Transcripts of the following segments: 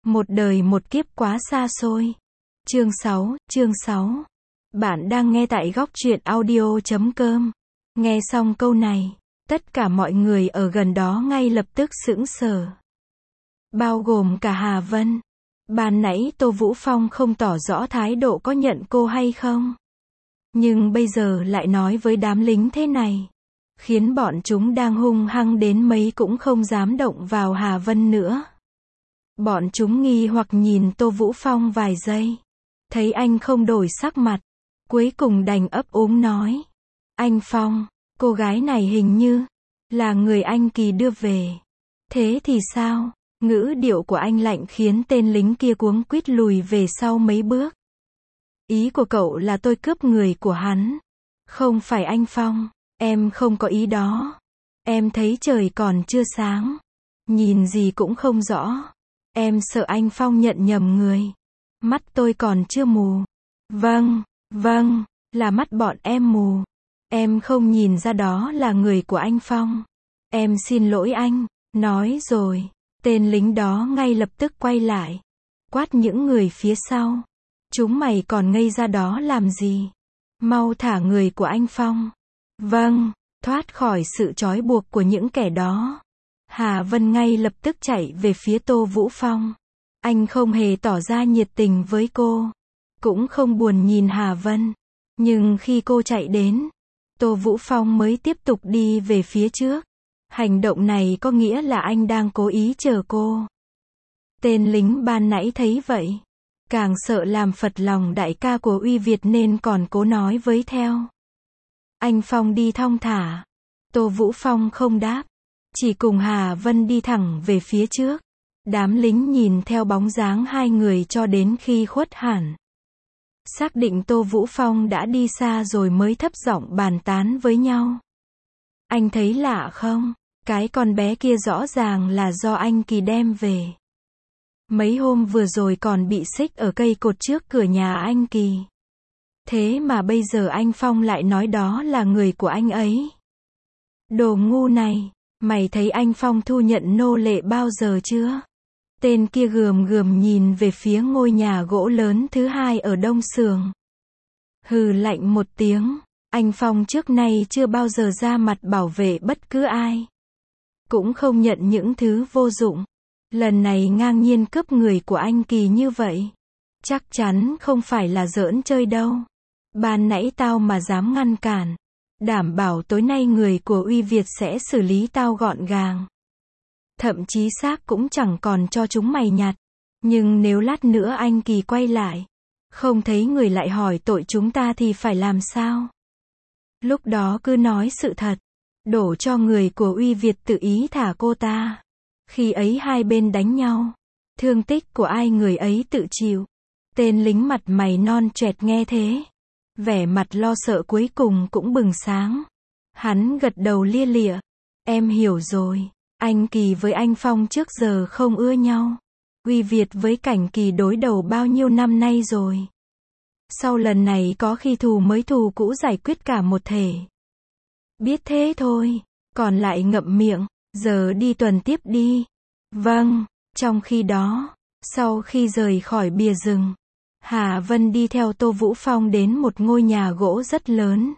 Một đời một kiếp quá xa xôi. Chương 6. Bạn đang nghe tại góc truyện audio.com. Nghe xong câu này, tất cả mọi người ở gần đó ngay lập tức sững sờ. Bao gồm cả Hà Vân. Ban nãy Tô Vũ Phong không tỏ rõ thái độ có nhận cô hay không. Nhưng bây giờ lại nói với đám lính thế này. Khiến bọn chúng đang hung hăng đến mấy cũng không dám động vào Hà Vân nữa. Bọn chúng nghi hoặc nhìn Tô Vũ Phong vài giây. Thấy anh không đổi sắc mặt. Cuối cùng đành ấp úng nói. Anh Phong, cô gái này hình như là người anh Kỳ đưa về. Thế thì sao? Ngữ điệu của anh lạnh khiến tên lính kia cuống quýt lùi về sau mấy bước. Ý của cậu là tôi cướp người của hắn. Không phải anh Phong, em không có ý đó. Em thấy trời còn chưa sáng. Nhìn gì cũng không rõ. Em sợ anh Phong nhận nhầm người. Mắt tôi còn chưa mù. Vâng, là mắt bọn em mù. Em không nhìn ra đó là người của anh Phong. Em xin lỗi anh. Nói rồi, tên lính đó ngay lập tức quay lại. Quát những người phía sau. Chúng mày còn ngây ra đó làm gì? Mau thả người của anh Phong. Vâng, thoát khỏi sự trói buộc của những kẻ đó. Hà Vân ngay lập tức chạy về phía Tô Vũ Phong. Anh không hề tỏ ra nhiệt tình với cô. Cũng không buồn nhìn Hà Vân. Nhưng khi cô chạy đến, Tô Vũ Phong mới tiếp tục đi về phía trước. Hành động này có nghĩa là anh đang cố ý chờ cô. Tên lính ban nãy thấy vậy. Càng sợ làm phật lòng đại ca của Uy Việt nên còn cố nói với theo. Anh Phong đi thong thả. Tô Vũ Phong không đáp. Chỉ cùng Hà Vân đi thẳng về phía trước. Đám lính nhìn theo bóng dáng hai người cho đến khi khuất hẳn. Xác định Tô Vũ Phong đã đi xa rồi mới thấp giọng bàn tán với nhau. Anh thấy lạ không? Cái con bé kia rõ ràng là do anh Kỳ đem về. Mấy hôm vừa rồi còn bị xích ở cây cột trước cửa nhà anh Kỳ. Thế mà bây giờ anh Phong lại nói đó là người của anh ấy. Đồ ngu này, mày thấy anh Phong thu nhận nô lệ bao giờ chưa? Tên kia gườm nhìn về phía ngôi nhà gỗ lớn thứ hai ở Đông Sường. Hừ lạnh một tiếng, anh Phong trước nay chưa bao giờ ra mặt bảo vệ bất cứ ai. Cũng không nhận những thứ vô dụng. Lần này ngang nhiên cướp người của anh Kỳ như vậy. Chắc chắn không phải là giỡn chơi đâu. Ban nãy tao mà dám ngăn cản. Đảm bảo tối nay người của Uy Việt sẽ xử lý tao gọn gàng. Thậm chí xác cũng chẳng còn cho chúng mày nhặt. Nhưng nếu lát nữa anh Kỳ quay lại, không thấy người lại hỏi tội chúng ta thì phải làm sao? Lúc đó cứ nói sự thật. Đổ cho người của Uy Việt tự ý thả cô ta. Khi ấy hai bên đánh nhau. Thương tích của ai người ấy tự chịu. Tên lính mặt mày non choẹt nghe thế. Vẻ mặt lo sợ cuối cùng cũng bừng sáng. Hắn gật đầu lia lịa. Em hiểu rồi. Anh Kỳ với anh Phong trước giờ không ưa nhau. Uy Việt với Cảnh Kỳ đối đầu bao nhiêu năm nay rồi. Sau lần này có khi thù mới thù cũ giải quyết cả một thể. Biết thế thôi. Còn lại ngậm miệng. Giờ đi tuần tiếp đi. Vâng. Trong khi đó, sau khi rời khỏi bìa rừng, Hà Vân đi theo Tô Vũ Phong đến một ngôi nhà gỗ rất lớn.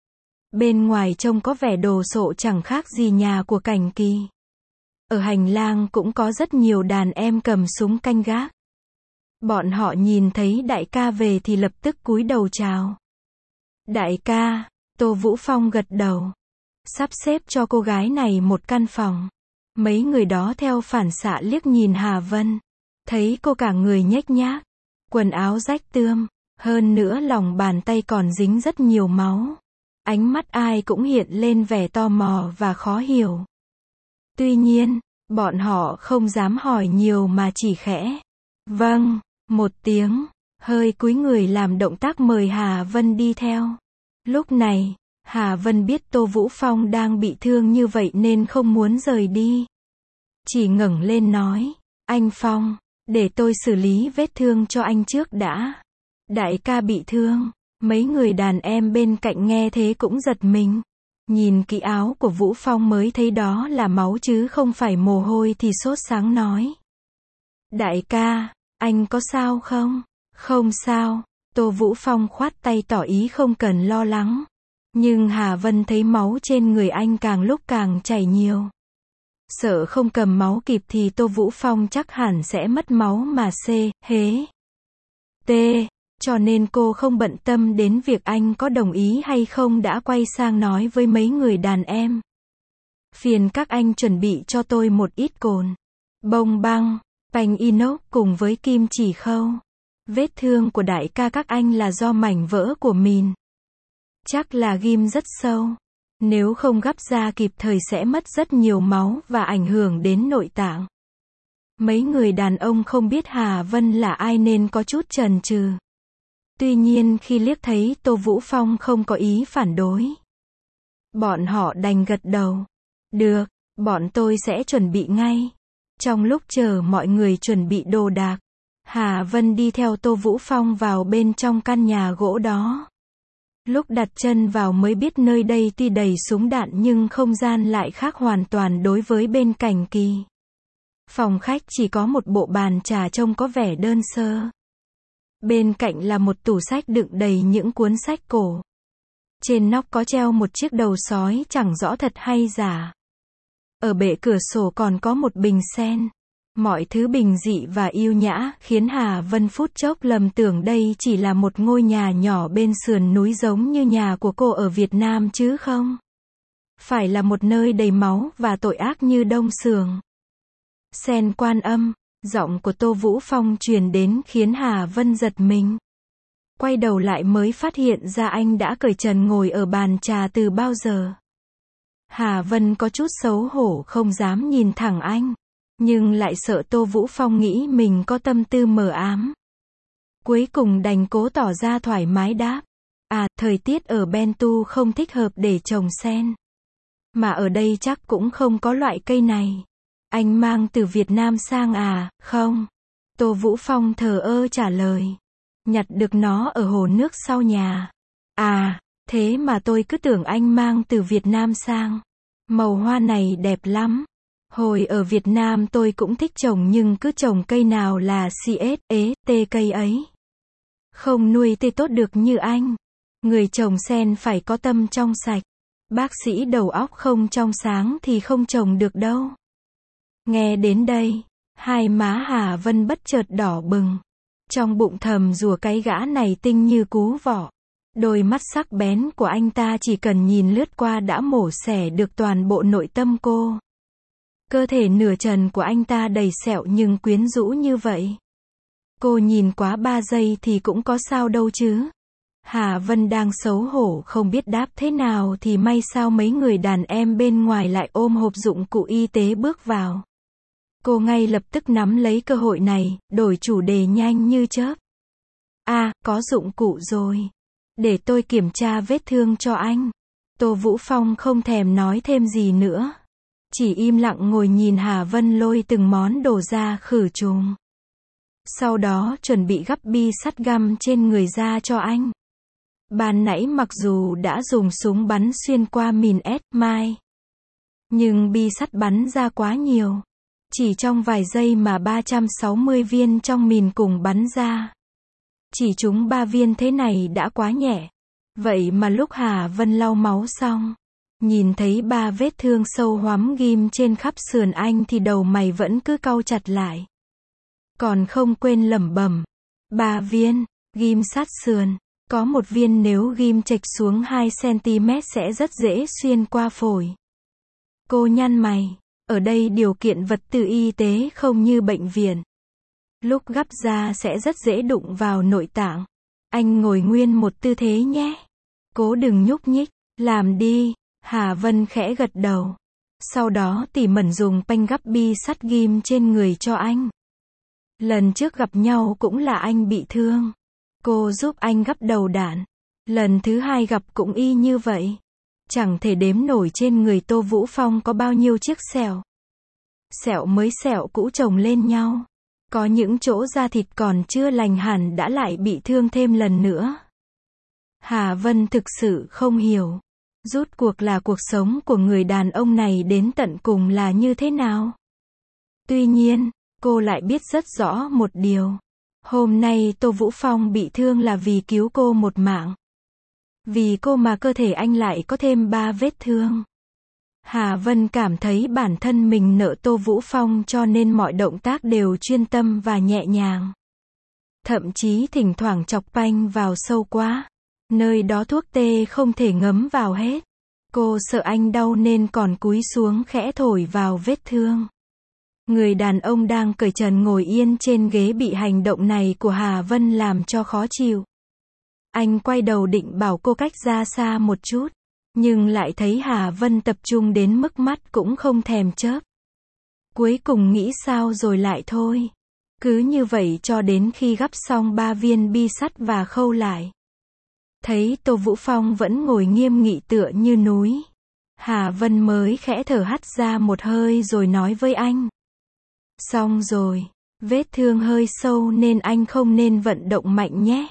Bên ngoài trông có vẻ đồ sộ chẳng khác gì nhà của Cảnh Kỳ. Ở hành lang cũng có rất nhiều đàn em cầm súng canh gác. Bọn họ nhìn thấy đại ca về thì lập tức cúi đầu chào. Đại ca, Tô Vũ Phong gật đầu. Sắp xếp cho cô gái này một căn phòng. Mấy người đó theo phản xạ liếc nhìn Hà Vân. Thấy cô cả người nhếch nhác. Quần áo rách tươm. Hơn nữa lòng bàn tay còn dính rất nhiều máu. Ánh mắt ai cũng hiện lên vẻ tò mò và khó hiểu. Tuy nhiên, bọn họ không dám hỏi nhiều mà chỉ khẽ. Vâng, một tiếng. Hơi cúi người làm động tác mời Hà Vân đi theo. Lúc này, Hà Vân biết Tô Vũ Phong đang bị thương như vậy nên không muốn rời đi. Chỉ ngẩng lên nói. Anh Phong, để tôi xử lý vết thương cho anh trước đã. Đại ca bị thương. Mấy người đàn em bên cạnh nghe thế cũng giật mình. Nhìn kỹ áo của Vũ Phong mới thấy đó là máu chứ không phải mồ hôi thì sốt sáng nói. Đại ca, anh có sao không? Không sao. Tô Vũ Phong khoát tay tỏ ý không cần lo lắng. Nhưng Hà Vân thấy máu trên người anh càng lúc càng chảy nhiều. Sợ không cầm máu kịp thì Tô Vũ Phong chắc hẳn sẽ mất máu mà cho nên cô không bận tâm đến việc anh có đồng ý hay không, đã quay sang nói với mấy người đàn em. Phiền các anh chuẩn bị cho tôi một ít cồn, bông băng, bánh inox cùng với kim chỉ khâu. Vết thương của đại ca các anh là do mảnh vỡ của mìn. Chắc là ghim rất sâu. Nếu không gắp ra kịp thời sẽ mất rất nhiều máu và ảnh hưởng đến nội tạng. Mấy người đàn ông không biết Hà Vân là ai nên có chút chần chừ. Tuy nhiên khi liếc thấy Tô Vũ Phong không có ý phản đối, bọn họ đành gật đầu. Được, bọn tôi sẽ chuẩn bị ngay. Trong lúc chờ mọi người chuẩn bị đồ đạc, Hà Vân đi theo Tô Vũ Phong vào bên trong căn nhà gỗ đó. Lúc đặt chân vào mới biết nơi đây tuy đầy súng đạn nhưng không gian lại khác hoàn toàn đối với bên cạnh kỳ. Phòng khách chỉ có một bộ bàn trà trông có vẻ đơn sơ. Bên cạnh là một tủ sách đựng đầy những cuốn sách cổ. Trên nóc có treo một chiếc đầu sói chẳng rõ thật hay giả. Ở bệ cửa sổ còn có một bình sen. Mọi thứ bình dị và yêu nhã khiến Hà Vân phút chốc lầm tưởng đây chỉ là một ngôi nhà nhỏ bên sườn núi giống như nhà của cô ở Việt Nam chứ không phải là một nơi đầy máu và tội ác như Đông Sường. Sen Quan Âm, giọng của Tô Vũ Phong truyền đến khiến Hà Vân giật mình. Quay đầu lại mới phát hiện ra anh đã cởi trần ngồi ở bàn trà từ bao giờ. Hà Vân có chút xấu hổ không dám nhìn thẳng anh, nhưng lại sợ Tô Vũ Phong nghĩ mình có tâm tư mờ ám. Cuối cùng đành cố tỏ ra thoải mái đáp. Thời tiết ở Bentu không thích hợp để trồng sen. Mà ở đây chắc cũng không có loại cây này. Anh mang từ Việt Nam sang à, không? Tô Vũ Phong thờ ơ trả lời. Nhặt được nó ở hồ nước sau nhà. Thế mà tôi cứ tưởng anh mang từ Việt Nam sang. Màu hoa này đẹp lắm. Hồi ở Việt Nam tôi cũng thích trồng nhưng cứ trồng cây nào là cây ấy. Không nuôi tê tốt được như anh. Người trồng sen phải có tâm trong sạch. Bác sĩ đầu óc không trong sáng thì không trồng được đâu. Nghe đến đây, hai má Hà Vân bất chợt đỏ bừng. Trong bụng thầm rủa cái gã này tinh như cú vọ. Đôi mắt sắc bén của anh ta chỉ cần nhìn lướt qua đã mổ xẻ được toàn bộ nội tâm cô. Cơ thể nửa trần của anh ta đầy sẹo nhưng quyến rũ như vậy. Cô nhìn quá 3 giây thì cũng có sao đâu chứ. Hà Vân đang xấu hổ không biết đáp thế nào thì may sao mấy người đàn em bên ngoài lại ôm hộp dụng cụ y tế bước vào. Cô ngay lập tức nắm lấy cơ hội này, đổi chủ đề nhanh như chớp. Có dụng cụ rồi. Để tôi kiểm tra vết thương cho anh. Tô Vũ Phong không thèm nói thêm gì nữa. Chỉ im lặng ngồi nhìn Hà Vân lôi từng món đồ ra khử trùng. Sau đó chuẩn bị gắp bi sắt găm trên người ra cho anh. Ban nãy mặc dù đã dùng súng bắn xuyên qua mìn S-Mine, nhưng bi sắt bắn ra quá nhiều. Chỉ trong vài giây mà 360 viên trong mìn cùng bắn ra. Chỉ trúng 3 viên thế này đã quá nhẹ. Vậy mà lúc Hà Vân lau máu xong, nhìn thấy 3 vết thương sâu hoắm ghim trên khắp sườn anh thì đầu mày vẫn cứ cau chặt lại. Còn không quên lẩm bẩm. 3 viên, ghim sát sườn. Có một viên nếu ghim chệch xuống 2 cm sẽ rất dễ xuyên qua phổi. Cô nhăn mày. Ở đây điều kiện vật tư y tế không như bệnh viện. Lúc gắp ra sẽ rất dễ đụng vào nội tạng. Anh ngồi nguyên một tư thế nhé. Cố đừng nhúc nhích. Làm đi. Hà Vân khẽ gật đầu. Sau đó tỉ mẩn dùng panh gắp bi sắt ghim trên người cho anh. Lần trước gặp nhau cũng là anh bị thương. Cô giúp anh gắp đầu đạn. Lần thứ hai gặp cũng y như vậy. Chẳng thể đếm nổi trên người Tô Vũ Phong có bao nhiêu chiếc sẹo. Sẹo mới sẹo cũ chồng lên nhau. Có những chỗ da thịt còn chưa lành hẳn đã lại bị thương thêm lần nữa. Hà Vân thực sự không hiểu. Rốt cuộc là cuộc sống của người đàn ông này đến tận cùng là như thế nào. Tuy nhiên, cô lại biết rất rõ một điều. Hôm nay Tô Vũ Phong bị thương là vì cứu cô một mạng. Vì cô mà cơ thể anh lại có thêm 3 vết thương. Hà Vân cảm thấy bản thân mình nợ Tô Vũ Phong cho nên mọi động tác đều chuyên tâm và nhẹ nhàng. Thậm chí thỉnh thoảng chọc panh vào sâu quá. Nơi đó thuốc tê không thể ngấm vào hết. Cô sợ anh đau nên còn cúi xuống khẽ thổi vào vết thương. Người đàn ông đang cởi trần ngồi yên trên ghế bị hành động này của Hà Vân làm cho khó chịu. Anh quay đầu định bảo cô cách ra xa một chút. Nhưng lại thấy Hà Vân tập trung đến mức mắt cũng không thèm chớp. Cuối cùng nghĩ sao rồi lại thôi. Cứ như vậy cho đến khi gắp xong 3 viên bi sắt và khâu lại. Thấy Tô Vũ Phong vẫn ngồi nghiêm nghị tựa như núi. Hà Vân mới khẽ thở hắt ra một hơi rồi nói với anh. Xong rồi, vết thương hơi sâu nên anh không nên vận động mạnh nhé.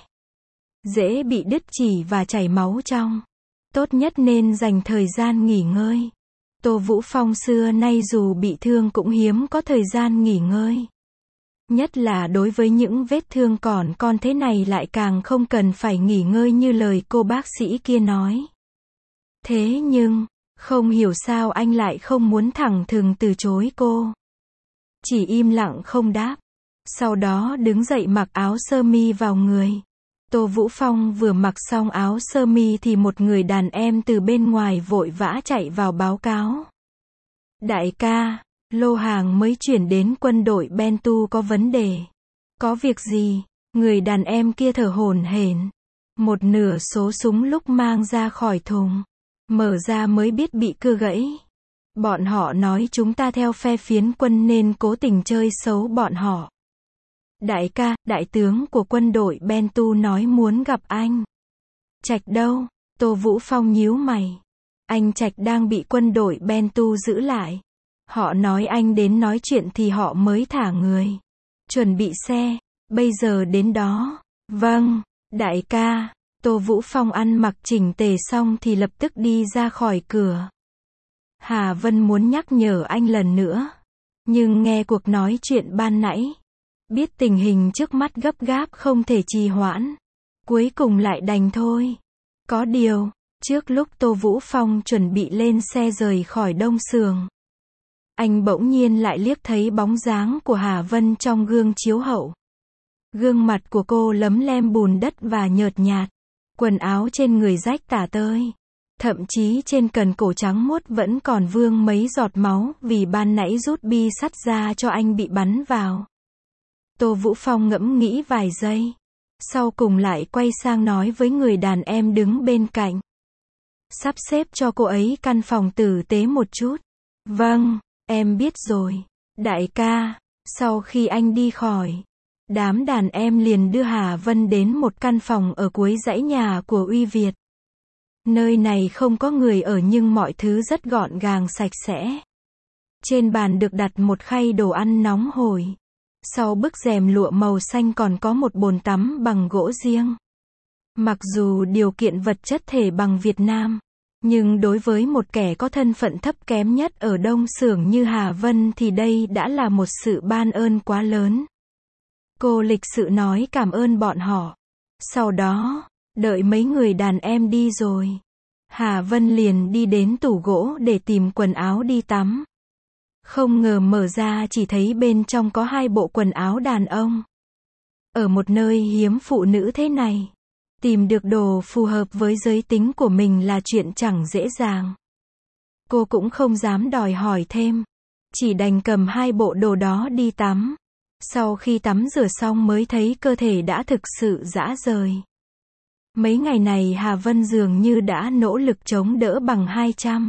Dễ bị đứt chỉ và chảy máu trong. Tốt nhất nên dành thời gian nghỉ ngơi. Tô Vũ Phong xưa nay dù bị thương cũng hiếm có thời gian nghỉ ngơi. Nhất là đối với những vết thương còn con thế này lại càng không cần phải nghỉ ngơi như lời cô bác sĩ kia nói. Thế nhưng, không hiểu sao anh lại không muốn thẳng thừng từ chối cô. Chỉ im lặng không đáp. Sau đó đứng dậy mặc áo sơ mi vào người. Tô Vũ Phong vừa mặc xong áo sơ mi thì một người đàn em từ bên ngoài vội vã chạy vào báo cáo. Đại ca, lô hàng mới chuyển đến quân đội Bentu có vấn đề. Có việc gì? Người đàn em kia thở hổn hển. Một nửa số súng lúc mang ra khỏi thùng. Mở ra mới biết bị cưa gãy. Bọn họ nói chúng ta theo phe phiến quân nên cố tình chơi xấu bọn họ. Đại ca, đại tướng của quân đội Bentu nói muốn gặp anh. Trạch đâu? Tô Vũ Phong nhíu mày. Anh Trạch đang bị quân đội Bentu giữ lại. Họ nói anh đến nói chuyện thì họ mới thả người. Chuẩn bị xe, bây giờ đến đó. Vâng, đại ca. Tô Vũ Phong ăn mặc chỉnh tề xong thì lập tức đi ra khỏi cửa. Hà Vân muốn nhắc nhở anh lần nữa. Nhưng nghe cuộc nói chuyện ban nãy. Biết tình hình trước mắt gấp gáp không thể trì hoãn. Cuối cùng lại đành thôi. Có điều, trước lúc Tô Vũ Phong chuẩn bị lên xe rời khỏi Đông Sường. Anh bỗng nhiên lại liếc thấy bóng dáng của Hà Vân trong gương chiếu hậu. Gương mặt của cô lấm lem bùn đất và nhợt nhạt. Quần áo trên người rách tả tơi. Thậm chí trên cần cổ trắng muốt vẫn còn vương mấy giọt máu vì ban nãy rút bi sắt ra cho anh bị bắn vào. Tô Vũ Phong ngẫm nghĩ vài giây. Sau cùng lại quay sang nói với người đàn em đứng bên cạnh. Sắp xếp cho cô ấy căn phòng tử tế một chút. Vâng, em biết rồi. Đại ca, sau khi anh đi khỏi, đám đàn em liền đưa Hà Vân đến một căn phòng ở cuối dãy nhà của Uy Việt. Nơi này không có người ở nhưng mọi thứ rất gọn gàng sạch sẽ. Trên bàn được đặt một khay đồ ăn nóng hổi. Sau bức rèm lụa màu xanh còn có một bồn tắm bằng gỗ riêng. Mặc dù điều kiện vật chất thể bằng Việt Nam, nhưng đối với một kẻ có thân phận thấp kém nhất ở Đông Xưởng như Hà Vân thì đây đã là một sự ban ơn quá lớn. Cô lịch sự nói cảm ơn bọn họ. Sau đó, đợi mấy người đàn em đi rồi, Hà Vân liền đi đến tủ gỗ để tìm quần áo đi tắm. Không ngờ mở ra chỉ thấy bên trong có 2 bộ quần áo đàn ông. Ở một nơi hiếm phụ nữ thế này, tìm được đồ phù hợp với giới tính của mình là chuyện chẳng dễ dàng. Cô cũng không dám đòi hỏi thêm, chỉ đành cầm 2 bộ đồ đó đi tắm. Sau khi tắm rửa xong mới thấy cơ thể đã thực sự rã rời. Mấy ngày này Hà Vân dường như đã nỗ lực chống đỡ bằng 200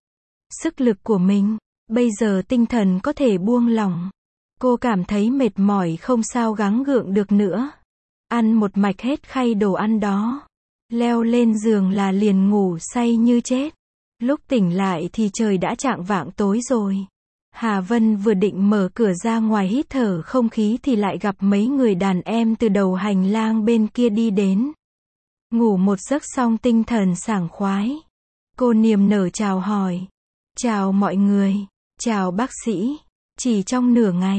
sức lực của mình. Bây giờ tinh thần có thể buông lỏng. Cô cảm thấy mệt mỏi không sao gắng gượng được nữa. Ăn một mạch hết khay đồ ăn đó. Leo lên giường là liền ngủ say như chết. Lúc tỉnh lại thì trời đã chạng vạng tối rồi. Hà Vân vừa định mở cửa ra ngoài hít thở không khí thì lại gặp mấy người đàn em từ đầu hành lang bên kia đi đến. Ngủ một giấc xong tinh thần sảng khoái. Cô niềm nở chào hỏi. Chào mọi người. Chào bác sĩ. Chỉ trong nửa ngày,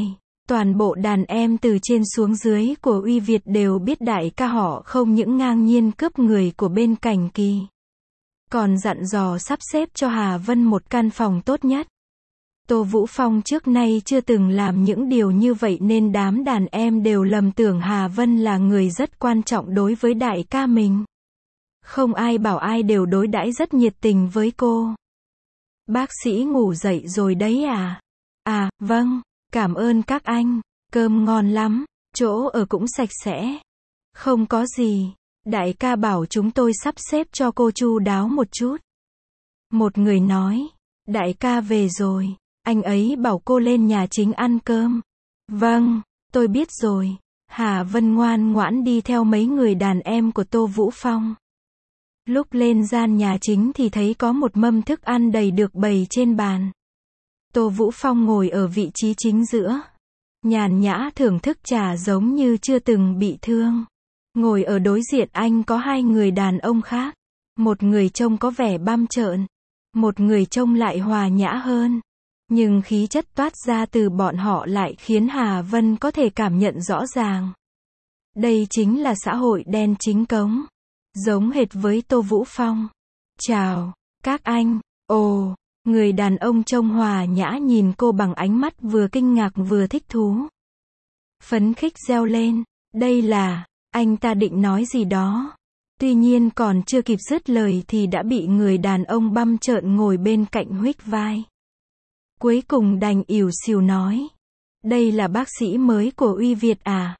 Toàn bộ đàn em từ trên xuống dưới của Uy Việt đều biết đại ca họ không những ngang nhiên cướp người của bên Cảnh Kỳ, còn dặn dò sắp xếp cho Hà Vân một căn phòng tốt nhất. Tô Vũ Phong trước nay chưa từng làm những điều như vậy nên đám đàn em đều lầm tưởng Hà Vân là người rất quan trọng đối với đại ca mình. Không ai bảo ai đều đối đãi rất nhiệt tình với cô. Bác sĩ ngủ dậy rồi đấy à? À, vâng, cảm ơn các anh, cơm ngon lắm, chỗ ở cũng sạch sẽ. Không có gì, đại ca bảo chúng tôi sắp xếp cho cô chu đáo một chút. Một người nói, đại ca về rồi, anh ấy bảo cô lên nhà chính ăn cơm. Vâng, tôi biết rồi. Hà Vân ngoan ngoãn đi theo mấy người đàn em của Tô Vũ Phong. Lúc lên gian nhà chính thì thấy có một mâm thức ăn đầy được bày trên bàn. Tô Vũ Phong ngồi ở vị trí chính giữa, nhàn nhã thưởng thức trà giống như chưa từng bị thương. Ngồi ở đối diện anh có hai người đàn ông khác. Một người trông có vẻ băm trợn, một người trông lại hòa nhã hơn. Nhưng khí chất toát ra từ bọn họ lại khiến Hà Vân có thể cảm nhận rõ ràng. Đây chính là xã hội đen chính cống. Giống hệt với Tô Vũ Phong. Chào, các anh. Ồ, người đàn ông trông hòa nhã nhìn cô bằng ánh mắt vừa kinh ngạc vừa thích thú. Phấn khích reo lên. Đây là, anh ta định nói gì đó. Tuy nhiên còn chưa kịp dứt lời thì đã bị người đàn ông băm trợn ngồi bên cạnh huých vai. Cuối cùng đành ỉu xìu nói. Đây là bác sĩ mới của Uy Việt à?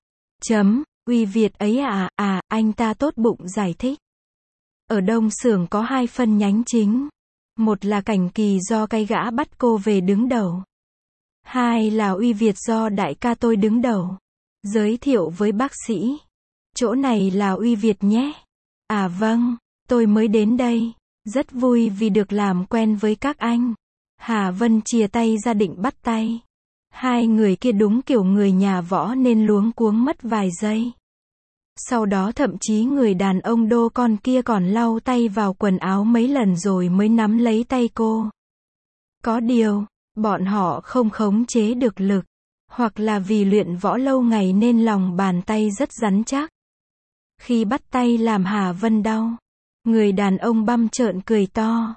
Uy Việt ấy à? Anh ta tốt bụng giải thích. Ở Đông Xưởng có hai phân nhánh chính. Một là Cảnh Kỳ do cái gã bắt cô về đứng đầu. Hai là Uy Việt do đại ca tôi đứng đầu. Giới thiệu với bác sĩ. Chỗ này là Uy Việt nhé. À vâng, tôi mới đến đây. Rất vui vì được làm quen với các anh. Hà Vân chia tay ra định bắt tay. Hai người kia đúng kiểu người nhà võ nên luống cuống mất vài giây. Sau đó thậm chí người đàn ông đô con kia còn lau tay vào quần áo mấy lần rồi mới nắm lấy tay cô. Có điều, bọn họ không khống chế được lực, hoặc là vì luyện võ lâu ngày nên lòng bàn tay rất rắn chắc. Khi bắt tay làm Hà Vân đau, người đàn ông băm trợn cười to.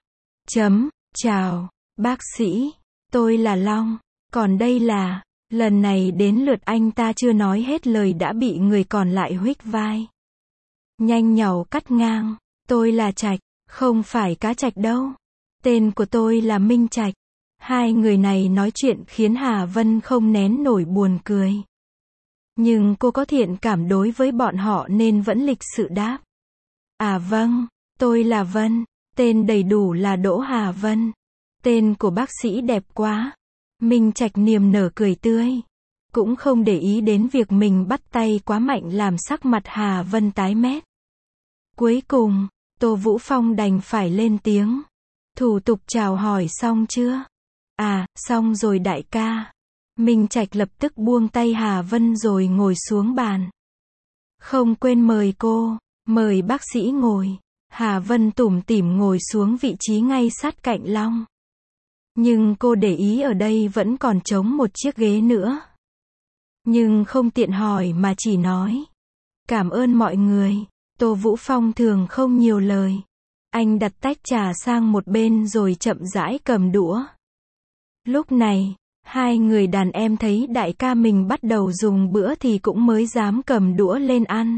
Chào, bác sĩ, tôi là Long, còn đây là, lần này đến lượt anh ta chưa nói hết lời đã bị người còn lại huých vai. Nhanh nhảu cắt ngang, tôi là Trạch, không phải Cá Trạch đâu. Tên của tôi là Minh Trạch. Hai người này nói chuyện khiến Hà Vân không nén nổi buồn cười. Nhưng cô có thiện cảm đối với bọn họ nên vẫn lịch sự đáp. À vâng, tôi là Vân, tên đầy đủ là Đỗ Hà Vân. Tên của bác sĩ đẹp quá. Minh Trạch niềm nở cười tươi. Cũng không để ý đến việc mình bắt tay quá mạnh làm sắc mặt Hà Vân tái mét. Cuối cùng, Tô Vũ Phong đành phải lên tiếng. Thủ tục chào hỏi xong chưa? À, xong rồi đại ca. Minh Trạch lập tức buông tay Hà Vân rồi ngồi xuống bàn. Không quên mời cô, mời bác sĩ ngồi. Hà Vân tủm tỉm ngồi xuống vị trí ngay sát cạnh Long. Nhưng cô để ý ở đây vẫn còn trống một chiếc ghế nữa. Nhưng không tiện hỏi mà chỉ nói. Cảm ơn mọi người. Tô Vũ Phong thường không nhiều lời. Anh đặt tách trà sang một bên rồi chậm rãi cầm đũa. Lúc này, hai người đàn em thấy đại ca mình bắt đầu dùng bữa thì cũng mới dám cầm đũa lên ăn.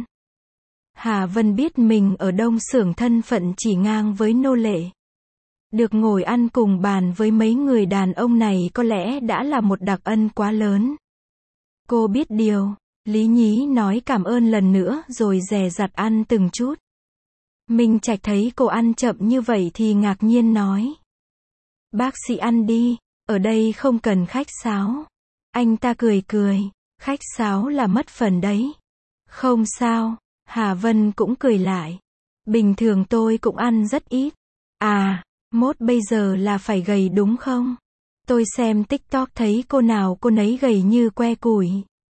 Hà Vân biết mình ở Đông Xưởng thân phận chỉ ngang với nô lệ. Được ngồi ăn cùng bàn với mấy người đàn ông này có lẽ đã là một đặc ân quá lớn. Cô biết điều, lý nhí nói cảm ơn lần nữa rồi dè dặt ăn từng chút. Minh Trạch thấy cô ăn chậm như vậy thì ngạc nhiên nói. Bác sĩ ăn đi, ở đây không cần khách sáo. Anh ta cười cười, khách sáo là mất phần đấy. Không sao, Hà Vân cũng cười lại. Bình thường tôi cũng ăn rất ít. À, mốt bây giờ là phải gầy đúng không? Tôi xem TikTok thấy cô nào cô nấy gầy như que củi.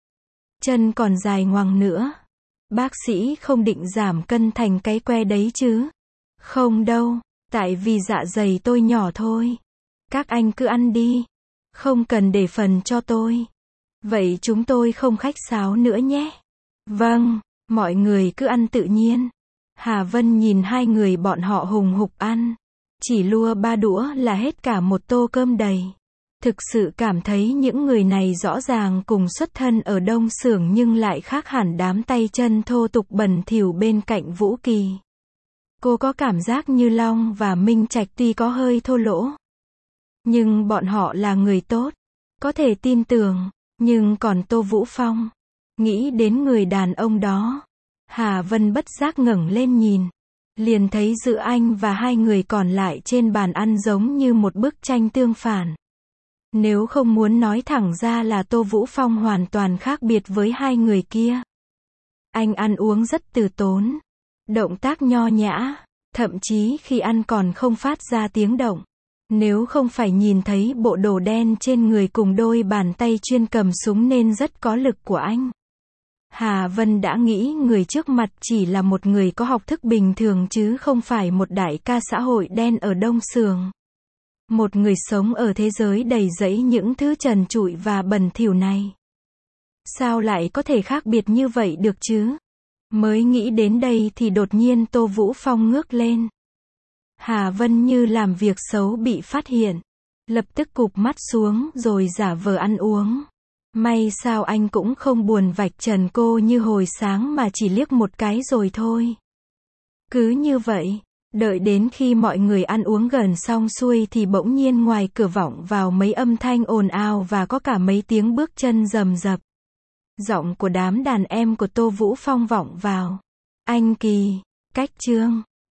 Chân còn dài ngoằng nữa. Bác sĩ không định giảm cân thành cái que đấy chứ? Không đâu, tại vì dạ dày tôi nhỏ thôi. Các anh cứ ăn đi. Không cần để phần cho tôi. Vậy chúng tôi không khách sáo nữa nhé. Vâng, mọi người cứ ăn tự nhiên. Hà Vân nhìn hai người bọn họ hùng hục ăn. Chỉ lua 3 đũa là hết cả một tô cơm đầy. Thực sự cảm thấy những người này rõ ràng cùng xuất thân ở Đông Xưởng nhưng lại khác hẳn đám tay chân thô tục bẩn thỉu bên cạnh Vũ Kỳ. Cô có cảm giác như Long và Minh Trạch tuy có hơi thô lỗ, nhưng bọn họ là người tốt, có thể tin tưởng. Nhưng còn Tô Vũ Phong, nghĩ đến người đàn ông đó, Hà Vân bất giác ngẩng lên nhìn, liền thấy giữa anh và hai người còn lại trên bàn ăn giống như một bức tranh tương phản. Nếu không muốn nói thẳng ra là Tô Vũ Phong hoàn toàn khác biệt với hai người kia. Anh ăn uống rất từ tốn, động tác nho nhã, thậm chí khi ăn còn không phát ra tiếng động. Nếu không phải nhìn thấy bộ đồ đen trên người cùng đôi bàn tay chuyên cầm súng nên rất có lực của anh, Hà Vân đã nghĩ người trước mặt chỉ là một người có học thức bình thường chứ không phải một đại ca xã hội đen ở Đông Xưởng. Một người sống ở thế giới đầy rẫy những thứ trần trụi và bẩn thỉu này. Sao lại có thể khác biệt như vậy được chứ? Mới nghĩ đến đây thì đột nhiên Tô Vũ Phong ngước lên. Hà Vân như làm việc xấu bị phát hiện. Lập tức cụp mắt xuống rồi giả vờ ăn uống. May sao anh cũng không buồn vạch trần cô như hồi sáng mà chỉ liếc một cái rồi thôi. Cứ như vậy, đợi đến khi mọi người ăn uống gần xong xuôi thì bỗng nhiên ngoài cửa vọng vào mấy âm thanh ồn ào và có cả mấy tiếng bước chân rầm rập. Giọng của đám đàn em của Tô Vũ Phong vọng vào. Anh Kỳ, Cách Trương,